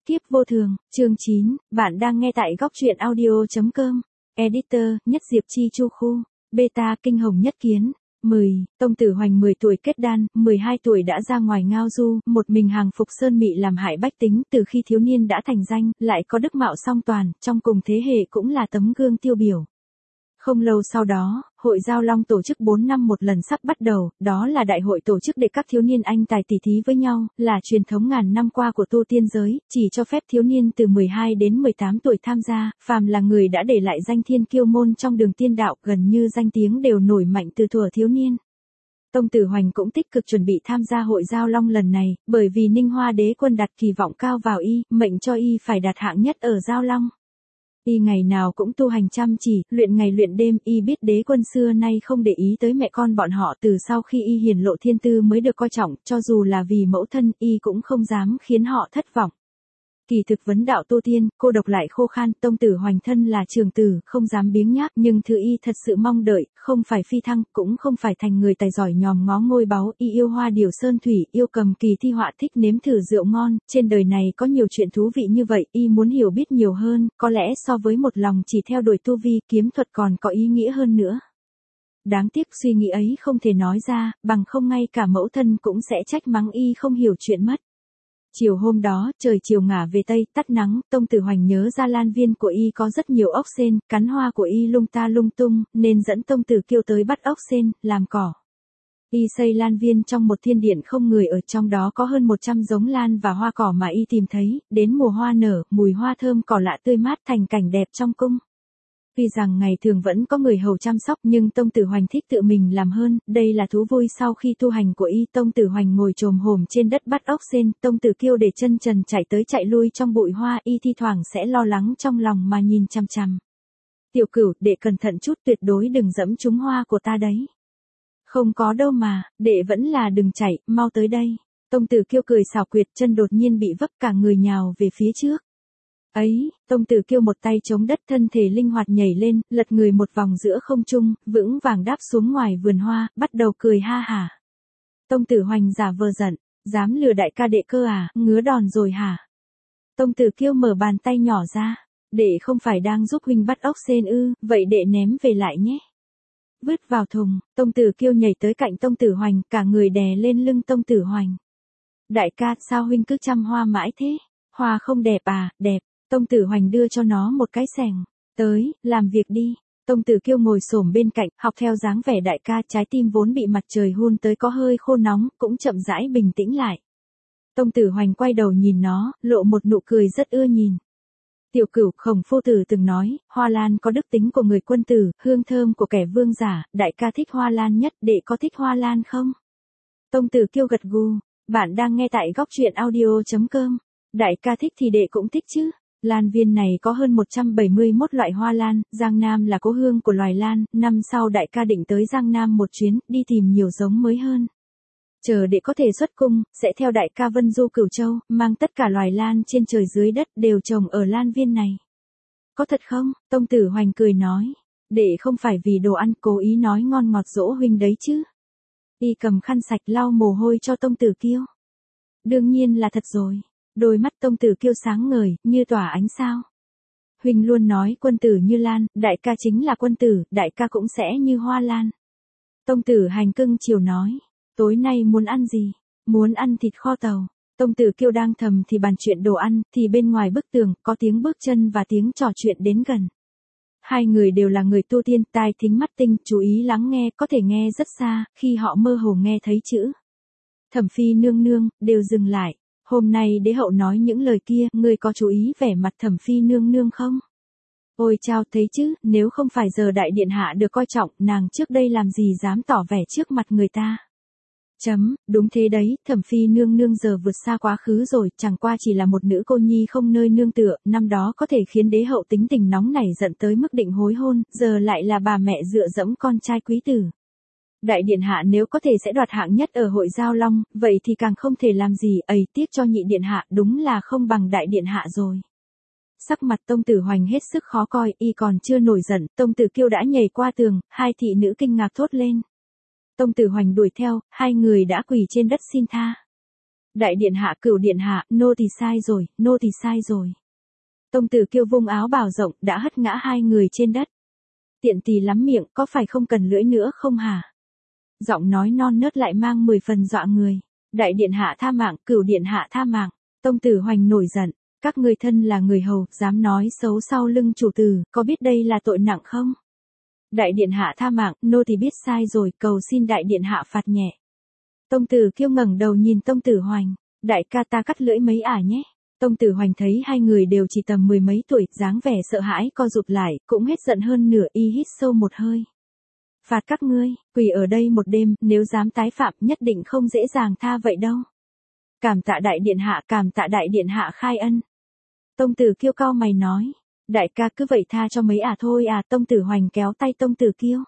Kiếp vô thường, chương 9, bạn đang nghe tại góc truyện audio.com. Editor, Nhất Diệp Chi Chu Khu, Beta Kinh Hồng Nhất Kiến. 10. Tông Tử Hoành 10 tuổi kết đan, 12 tuổi đã ra ngoài ngao du, một mình hàng phục sơn mị làm hại bách tính, từ khi thiếu niên đã thành danh, lại có đức mạo song toàn, trong cùng thế hệ cũng là tấm gương tiêu biểu. Không lâu sau đó, Hội Giao Long tổ chức 4 năm một lần sắp bắt đầu, đó là đại hội tổ chức để các thiếu niên anh tài tỉ thí với nhau, là truyền thống ngàn năm qua của tu tiên giới, chỉ cho phép thiếu niên từ 12 đến 18 tuổi tham gia, phàm là người đã để lại danh thiên kiêu môn trong đường tiên đạo, gần như danh tiếng đều nổi mạnh từ thuở thiếu niên. Tông Tử Hoành cũng tích cực chuẩn bị tham gia Hội Giao Long lần này, bởi vì Ninh Hoa Đế Quân đặt kỳ vọng cao vào y, mệnh cho y phải đạt hạng nhất ở Giao Long. Y ngày nào cũng tu hành chăm chỉ, luyện ngày luyện đêm, y biết Đế Quân xưa nay không để ý tới mẹ con bọn họ, từ sau khi y hiển lộ thiên tư mới được coi trọng, cho dù là vì mẫu thân, y cũng không dám khiến họ thất vọng. Kỳ thực vấn đạo tu tiên, cô độc lại khô khan, Tông Tử Hoành thân là trường tử, không dám biếng nhác, nhưng thứ y thật sự mong đợi, không phải phi thăng, cũng không phải thành người tài giỏi nhòm ngó ngôi báu, y yêu hoa điều sơn thủy, yêu cầm kỳ thi họa, thích nếm thử rượu ngon, trên đời này có nhiều chuyện thú vị như vậy, y muốn hiểu biết nhiều hơn, có lẽ so với một lòng chỉ theo đuổi tu vi, kiếm thuật còn có ý nghĩa hơn nữa. Đáng tiếc suy nghĩ ấy không thể nói ra, bằng không ngay cả mẫu thân cũng sẽ trách mắng y không hiểu chuyện mất. Chiều hôm đó, trời chiều ngả về tây, tắt nắng, Tông Tử Hoành nhớ ra lan viên của y có rất nhiều ốc sên, cắn hoa của y lung ta lung tung, nên dẫn Tông Tử Kiêu tới bắt ốc sên, làm cỏ. Y xây lan viên trong một thiên điện không người ở, trong đó có hơn 100 giống lan và hoa cỏ mà y tìm thấy, đến mùa hoa nở, mùi hoa thơm cỏ lạ tươi mát thành cảnh đẹp trong cung. Tuy rằng ngày thường vẫn có người hầu chăm sóc nhưng Tông Tử Hoành thích tự mình làm hơn, đây là thú vui sau khi tu hành của y. Tông Tử Hoành ngồi chồm hổm trên đất bắt ốc sên, Tông Tử Kiêu để chân trần chạy tới chạy lui trong bụi hoa, y thi thoảng sẽ lo lắng trong lòng mà nhìn chằm chằm. Tiểu Cửu, đệ cẩn thận chút, tuyệt đối đừng dẫm trúng hoa của ta đấy. Không có đâu mà, đệ vẫn là đừng chạy, mau tới đây. Tông Tử Kiêu cười xảo quyệt, chân đột nhiên bị vấp, cả người nhào về phía trước. Ấy, Tông Tử Kiêu một tay chống đất, thân thể linh hoạt nhảy lên, lật người một vòng giữa không trung, vững vàng đáp xuống ngoài vườn hoa, bắt đầu cười ha hả. Tông Tử Hoành giả vờ giận, dám lừa đại ca đệ cơ à, ngứa đòn rồi hả? Tông Tử Kiêu mở bàn tay nhỏ ra, đệ không phải đang giúp huynh bắt ốc sên ư, vậy đệ ném về lại nhé. Vứt vào thùng, Tông Tử Kiêu nhảy tới cạnh Tông Tử Hoành, cả người đè lên lưng Tông Tử Hoành. Đại ca, sao huynh cứ chăm hoa mãi thế? Hoa không đẹp à? Đẹp. Tông Tử Hoành đưa cho nó một cái xẻng. Tới, làm việc đi. Tông Tử Kiêu ngồi xổm bên cạnh, học theo dáng vẻ đại ca, trái tim vốn bị mặt trời hun tới có hơi khô nóng, cũng chậm rãi bình tĩnh lại. Tông Tử Hoành quay đầu nhìn nó, lộ một nụ cười rất ưa nhìn. Tiểu Cửu, Khổng Phu Tử từng nói, hoa lan có đức tính của người quân tử, hương thơm của kẻ vương giả, đại ca thích hoa lan nhất, đệ có thích hoa lan không? Tông Tử Kiêu gật gù, bạn đang nghe tại góc truyện audio.com. Đại ca thích thì đệ cũng thích chứ. Lan viên này có hơn 171 loại hoa lan, Giang Nam là cố hương của loài lan, năm sau đại ca định tới Giang Nam một chuyến, đi tìm nhiều giống mới hơn. Chờ đệ có thể xuất cung, sẽ theo đại ca vân du Cửu Châu, mang tất cả loài lan trên trời dưới đất đều trồng ở lan viên này. Có thật không? Tông Tử Hoành cười nói. Đệ không phải vì đồ ăn, cố ý nói ngon ngọt dỗ huynh đấy chứ. Y cầm khăn sạch lau mồ hôi cho Tông Tử Kiêu. Đương nhiên là thật rồi. Đôi mắt Tông Tử Kiêu sáng ngời, như tỏa ánh sao. Huynh luôn nói quân tử như lan, đại ca chính là quân tử, đại ca cũng sẽ như hoa lan. Tông Tử Hành cưng chiều nói, tối nay muốn ăn gì? Muốn ăn thịt kho tàu. Tông Tử Kiêu đang thầm thì bàn chuyện đồ ăn, thì bên ngoài bức tường, có tiếng bước chân và tiếng trò chuyện đến gần. Hai người đều là người tu tiên, tai thính mắt tinh, chú ý lắng nghe, có thể nghe rất xa, khi họ mơ hồ nghe thấy chữ Thẩm Phi nương nương, đều dừng lại. Hôm nay đế hậu nói những lời kia, ngươi có chú ý vẻ mặt Thẩm Phi nương nương không? Ôi chao, thấy chứ, nếu không phải giờ đại điện hạ được coi trọng, nàng trước đây làm gì dám tỏ vẻ trước mặt người ta. Đúng thế đấy, Thẩm Phi nương nương giờ vượt xa quá khứ rồi, chẳng qua chỉ là một nữ cô nhi không nơi nương tựa, năm đó có thể khiến đế hậu tính tình nóng nảy giận tới mức định hối hôn, giờ lại là bà mẹ dựa dẫm con trai quý tử. Đại điện hạ nếu có thể sẽ đoạt hạng nhất ở Hội Giao Long, vậy thì càng không thể làm gì, ấy tiếc cho nhị điện hạ, đúng là không bằng đại điện hạ rồi. Sắc mặt Tông Tử Hoành hết sức khó coi, y còn chưa nổi giận, Tông Tử Kiêu đã nhảy qua tường, hai thị nữ kinh ngạc thốt lên. Tông Tử Hoành đuổi theo, hai người đã quỳ trên đất xin tha. Đại điện hạ, Cửu điện hạ, nô tỳ sai rồi, nô tỳ sai rồi. Tông Tử Kiêu vung áo bào rộng đã hất ngã hai người trên đất. Tiện tỳ lắm miệng, có phải không cần lưỡi nữa không hả? Giọng nói non nớt lại mang 10 phần dọa người. Đại điện hạ tha mạng, Cửu điện hạ tha mạng. Tông Tử Hoành nổi giận, các ngươi thân là người hầu, dám nói xấu sau lưng chủ tử, có biết đây là tội nặng không? Đại điện hạ tha mạng, nô tỳ biết sai rồi, cầu xin đại điện hạ phạt nhẹ. Tông Tử Kiêu ngẩng đầu nhìn Tông Tử Hoành, đại ca ta cắt lưỡi mấy nhé. Tông Tử Hoành thấy hai người đều chỉ tầm 10 mấy tuổi, dáng vẻ sợ hãi co rụt lại, cũng hết giận hơn nửa, y hít sâu một hơi. Phạt các ngươi, quỳ ở đây một đêm, nếu dám tái phạm nhất định không dễ dàng tha vậy đâu. Cảm tạ đại điện hạ, cảm tạ đại điện hạ khai ân. Tông Tử Kiêu cau mày nói, đại ca cứ vậy tha cho mấy thôi à. Tông Tử Hoành kéo tay Tông Tử Kiêu.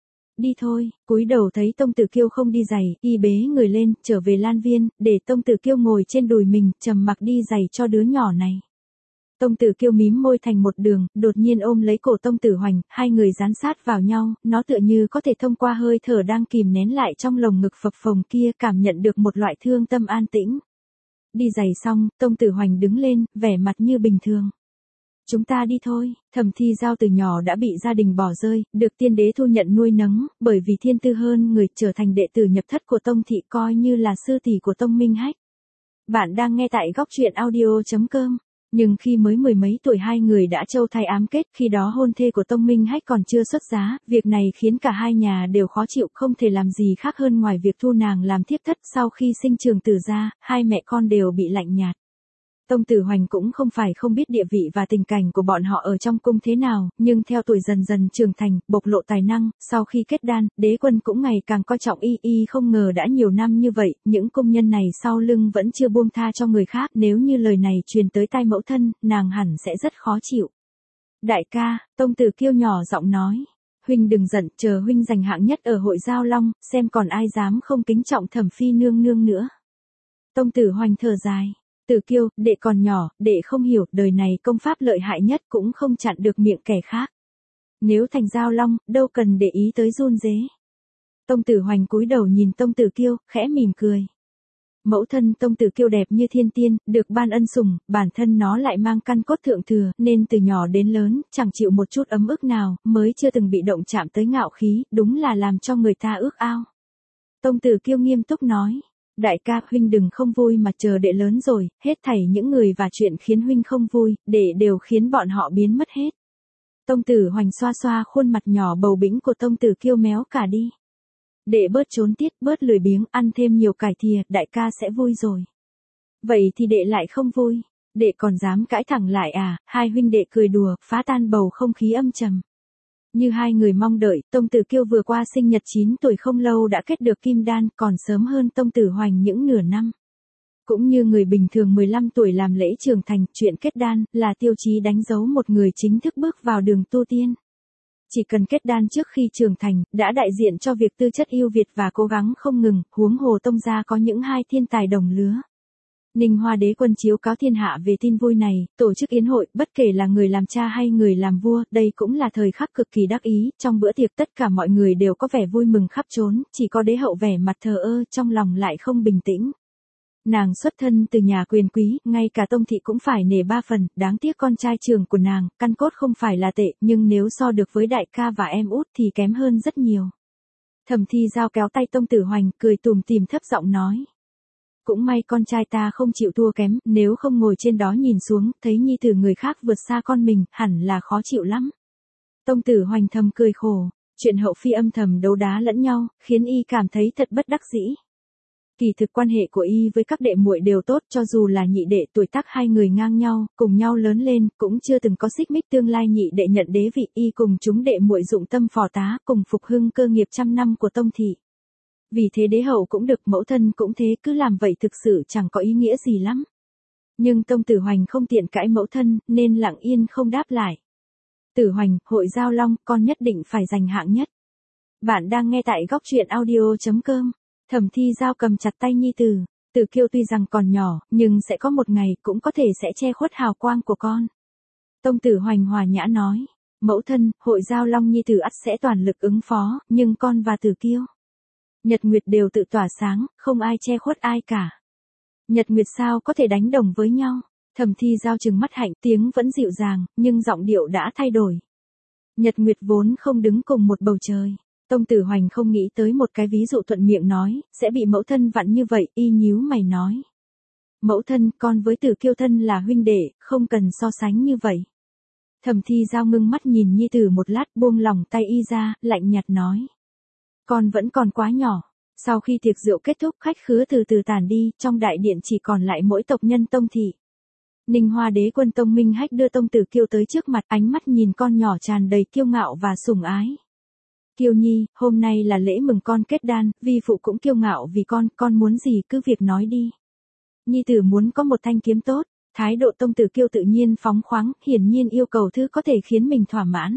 Đi thôi, cúi đầu thấy Tông Tử Kiêu không đi giày, y bế người lên, trở về Lan Viên, để Tông Tử Kiêu ngồi trên đùi mình, trầm mặc đi giày cho đứa nhỏ này. Tông Tử Kiêu mím môi thành một đường, đột nhiên ôm lấy cổ Tông Tử Hoành, hai người dán sát vào nhau, nó tựa như có thể thông qua hơi thở đang kìm nén lại trong lồng ngực phập phồng kia cảm nhận được một loại thương tâm an tĩnh. Đi giày xong, Tông Tử Hoành đứng lên, vẻ mặt như bình thường. Chúng ta đi thôi. Thẩm Thi Giao từ nhỏ đã bị gia đình bỏ rơi, được tiên đế thu nhận nuôi nấng, bởi vì thiên tư hơn người trở thành đệ tử nhập thất của Tông thị, coi như là sư tỷ của Tông Minh Hách. Bạn đang nghe tại góc truyện audio.com. Nhưng khi mới 10 mấy tuổi hai người đã châu thai ám kết, khi đó hôn thê của Tông Minh Hách còn chưa xuất giá, việc này khiến cả hai nhà đều khó chịu, không thể làm gì khác hơn ngoài việc thu nàng làm thiếp thất. Sau khi sinh Trường Tử ra, hai mẹ con đều bị lạnh nhạt. Tông Tử Hoành cũng không phải không biết địa vị và tình cảnh của bọn họ ở trong cung thế nào, nhưng theo tuổi dần dần trưởng thành, bộc lộ tài năng, sau khi kết đan, đế quân cũng ngày càng coi trọng y không ngờ đã nhiều năm như vậy, những công nhân này sau lưng vẫn chưa buông tha cho người khác, nếu như lời này truyền tới tai mẫu thân, nàng hẳn sẽ rất khó chịu. Đại ca, Tông Tử Kiêu nhỏ giọng nói, huynh đừng giận, chờ huynh giành hạng nhất ở hội Giao Long, xem còn ai dám không kính trọng Thẩm phi nương nương nữa. Tông Tử Hoành thở dài. Tử Kiêu, đệ còn nhỏ, đệ không hiểu, đời này công pháp lợi hại nhất cũng không chặn được miệng kẻ khác. Nếu thành Giao Long, đâu cần để ý tới run rế. Tông Tử Hoành cúi đầu nhìn Tông Tử Kiêu, khẽ mỉm cười. Mẫu thân Tông Tử Kiêu đẹp như thiên tiên, được ban ân sủng, bản thân nó lại mang căn cốt thượng thừa, nên từ nhỏ đến lớn, chẳng chịu một chút ấm ức nào, mới chưa từng bị động chạm tới ngạo khí, đúng là làm cho người ta ước ao. Tông Tử Kiêu nghiêm túc nói. Đại ca, huynh đừng không vui mà chờ đệ lớn rồi, hết thảy những người và chuyện khiến huynh không vui, đệ đều khiến bọn họ biến mất hết. Tông Tử Hoành xoa xoa khuôn mặt nhỏ bầu bĩnh của Tông Tử Kiêu méo cả đi. Đệ bớt trốn tiết, bớt lười biếng, ăn thêm nhiều cải thìa, đại ca sẽ vui rồi. Vậy thì đệ lại không vui, đệ còn dám cãi thẳng lại à? Hai huynh đệ cười đùa, phá tan bầu không khí âm trầm. Như hai người mong đợi, Tông Tử Kiêu vừa qua sinh nhật 9 tuổi không lâu đã kết được kim đan, còn sớm hơn Tông Tử Hoành những nửa năm. Cũng như người bình thường 15 tuổi làm lễ trưởng thành, chuyện kết đan là tiêu chí đánh dấu một người chính thức bước vào đường tu tiên. Chỉ cần kết đan trước khi trưởng thành, đã đại diện cho việc tư chất ưu việt và cố gắng không ngừng, huống hồ Tông gia có những hai thiên tài đồng lứa. Ninh Hoa Đế Quân chiếu cáo thiên hạ về tin vui này, tổ chức yến hội, bất kể là người làm cha hay người làm vua, đây cũng là thời khắc cực kỳ đắc ý, trong bữa tiệc tất cả mọi người đều có vẻ vui mừng khắp trốn, chỉ có đế hậu vẻ mặt thờ ơ, trong lòng lại không bình tĩnh. Nàng xuất thân từ nhà quyền quý, ngay cả Tông thị cũng phải nể ba phần, đáng tiếc con trai trưởng của nàng, căn cốt không phải là tệ, nhưng nếu so được với đại ca và em út thì kém hơn rất nhiều. Thẩm Thi Giao kéo tay Tông Tử Hoành, cười tủm tỉm thấp giọng nói. Cũng may con trai ta không chịu thua kém, nếu không ngồi trên đó nhìn xuống, thấy nhi tử người khác vượt xa con mình, hẳn là khó chịu lắm. Tông Tử Hoành thầm cười khổ, chuyện hậu phi âm thầm đấu đá lẫn nhau, khiến y cảm thấy thật bất đắc dĩ. Kỳ thực quan hệ của y với các đệ muội đều tốt, cho dù là nhị đệ tuổi tác hai người ngang nhau, cùng nhau lớn lên, cũng chưa từng có xích mích. Tương lai nhị đệ nhận đế vị, y cùng chúng đệ muội dụng tâm phò tá, cùng phục hưng cơ nghiệp trăm năm của Tông thị. Vì thế đế hậu cũng được, mẫu thân cũng thế, cứ làm vậy thực sự chẳng có ý nghĩa gì lắm. Nhưng Tông Tử Hoành không tiện cãi mẫu thân, nên lặng yên không đáp lại. Tử Hoành, hội Giao Long, con nhất định phải giành hạng nhất. Bạn đang nghe tại góc truyện audio.com. Thẩm Thi Giao cầm chặt tay nhi tử. Tử Kiêu tuy rằng còn nhỏ, nhưng sẽ có một ngày cũng có thể sẽ che khuất hào quang của con. Tông Tử Hoành hòa nhã nói. Mẫu thân, hội Giao Long nhi tử ắt sẽ toàn lực ứng phó, nhưng con và Tử Kiêu. Nhật nguyệt đều tự tỏa sáng, không ai che khuất ai cả. Nhật Nguyệt sao có thể đánh đồng với nhau? Thẩm Thi Giao trừng mắt Hạnh, tiếng vẫn dịu dàng, nhưng giọng điệu đã thay đổi. Nhật Nguyệt vốn không đứng cùng một bầu trời. Tông Tử Hoành không nghĩ tới một cái ví dụ thuận miệng nói, sẽ bị mẫu thân vặn như vậy, y nhíu mày nói. Mẫu thân, con với Tử Kiêu thân là huynh đệ, không cần so sánh như vậy. Thẩm Thi Giao ngưng mắt nhìn nhi tử một lát, buông lỏng tay y ra, lạnh nhạt nói. Con vẫn còn quá nhỏ. Sau khi tiệc rượu kết thúc, khách khứa từ từ tản đi, trong đại điện chỉ còn lại mỗi tộc nhân Tông thị. Ninh Hoa Đế quân Tông Minh Hách đưa Tông Tử Kiêu tới trước mặt, ánh mắt nhìn con nhỏ tràn đầy kiêu ngạo và sủng ái. Kiêu nhi, hôm nay là lễ mừng con kết đan, vi phụ cũng kiêu ngạo vì con muốn gì cứ việc nói đi. Nhi tử muốn có một thanh kiếm tốt, thái độ Tông Tử Kiêu tự nhiên phóng khoáng, hiển nhiên yêu cầu thứ có thể khiến mình thỏa mãn.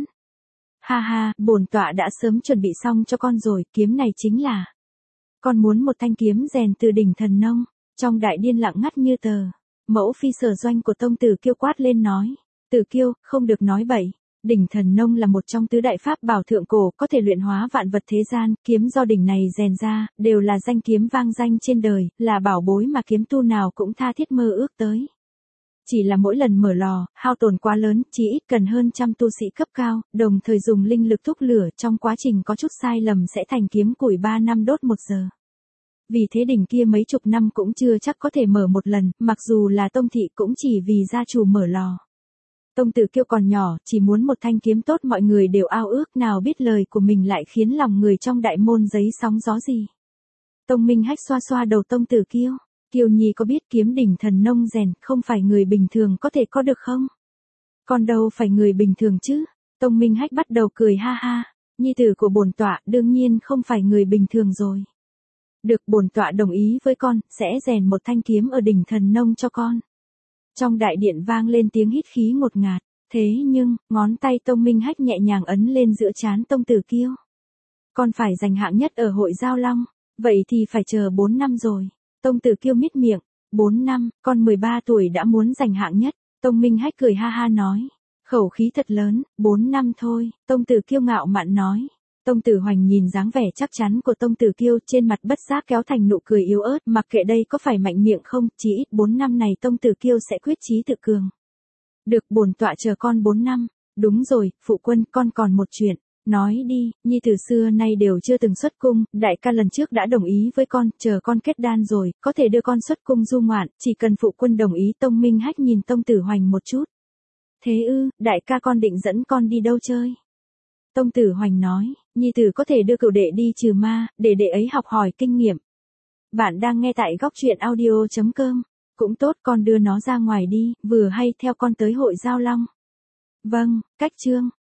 Ha ha, bổn tọa đã sớm chuẩn bị xong cho con rồi, kiếm này chính là. Con muốn một thanh kiếm rèn từ đỉnh Thần Nông. Trong đại điên lặng ngắt như tờ. Mẫu phi sở doanh của Tông Tử Kiêu quát lên nói. Tử Kiêu, không được nói bậy. Đỉnh Thần Nông là một trong tứ đại pháp bảo thượng cổ, có thể luyện hóa vạn vật thế gian, kiếm do đỉnh này rèn ra, đều là danh kiếm vang danh trên đời, là bảo bối mà kiếm tu nào cũng tha thiết mơ ước tới. Chỉ là mỗi lần mở lò, hao tổn quá lớn, chỉ ít cần hơn trăm tu sĩ cấp cao, đồng thời dùng linh lực thúc lửa, trong quá trình có chút sai lầm sẽ thành kiếm củi 3 năm đốt 1 giờ. Vì thế đỉnh kia mấy chục năm cũng chưa chắc có thể mở một lần, mặc dù là Tông thị cũng chỉ vì gia chủ mở lò. Tông Tử Kiêu còn nhỏ, chỉ muốn một thanh kiếm tốt mọi người đều ao ước, nào biết lời của mình lại khiến lòng người trong đại môn giấy sóng gió gì. Tông Minh Hách xoa xoa đầu Tông Tử Kiêu. Kiều nhi có biết kiếm đỉnh Thần Nông rèn không phải người bình thường có thể có được không? Còn đâu phải người bình thường chứ? Tông Minh Hách bắt đầu cười ha ha. Nhi tử của bổn tọa đương nhiên không phải người bình thường rồi. Được, bổn tọa đồng ý với con, sẽ rèn một thanh kiếm ở đỉnh Thần Nông cho con. Trong đại điện vang lên tiếng hít khí ngột ngạt. Thế nhưng, ngón tay Tông Minh Hách nhẹ nhàng ấn lên giữa trán Tông Tử Kiêu. Con phải giành hạng nhất ở hội Giao Long. Vậy thì phải chờ 4 năm rồi. Tông Tử Kiêu mít miệng. 4 năm, con 13 tuổi đã muốn giành hạng nhất. Tông Minh Hách cười ha ha nói. Khẩu khí thật lớn, 4 năm thôi. Tông Tử Kiêu ngạo mạn nói. Tông Tử Hoành nhìn dáng vẻ chắc chắn của Tông Tử Kiêu, trên mặt bất giác kéo thành nụ cười yếu ớt, mặc kệ đây có phải mạnh miệng không, chỉ ít 4 năm này Tông Tử Kiêu sẽ quyết chí tự cường. Được, bổn tọa chờ con 4 năm. Đúng rồi, phụ quân, con còn một chuyện. Nói đi, nhi từ xưa nay đều chưa từng xuất cung, đại ca lần trước đã đồng ý với con, chờ con kết đan rồi, có thể đưa con xuất cung du ngoạn, chỉ cần phụ quân đồng ý. Tông Minh Hách nhìn Tông Tử Hoành một chút. Thế ư, đại ca con định dẫn con đi đâu chơi? Tông Tử Hoành nói, nhi tử có thể đưa cửu đệ đi trừ ma, để đệ ấy học hỏi kinh nghiệm. Bạn đang nghe tại góc truyện audio.com. Cũng tốt, con đưa nó ra ngoài đi, vừa hay theo con tới hội Giao Long. Vâng, cách chương.